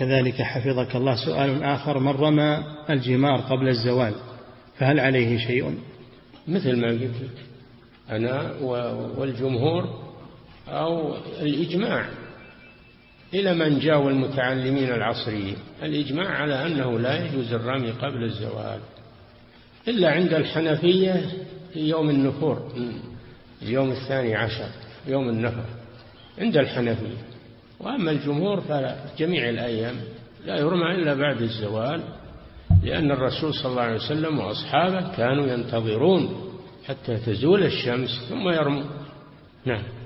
كذلك حفظك الله سؤال آخر: من رمى الجمار قبل الزوال فهل عليه شيء؟ مثل ما قلت أنا والجمهور أو الإجماع إلى من جاء المتعلمين العصريين، الإجماع على أنه لا يجوز الرمي قبل الزوال إلا عند الحنفية في يوم النفور، اليوم 12 يوم النفر عند الحنفية. وأما الجمهور فجميع الأيام لا يرمى إلا بعد الزوال، لأن الرسول صلى الله عليه وسلم وأصحابه كانوا ينتظرون حتى تزول الشمس ثم يرمون. نعم.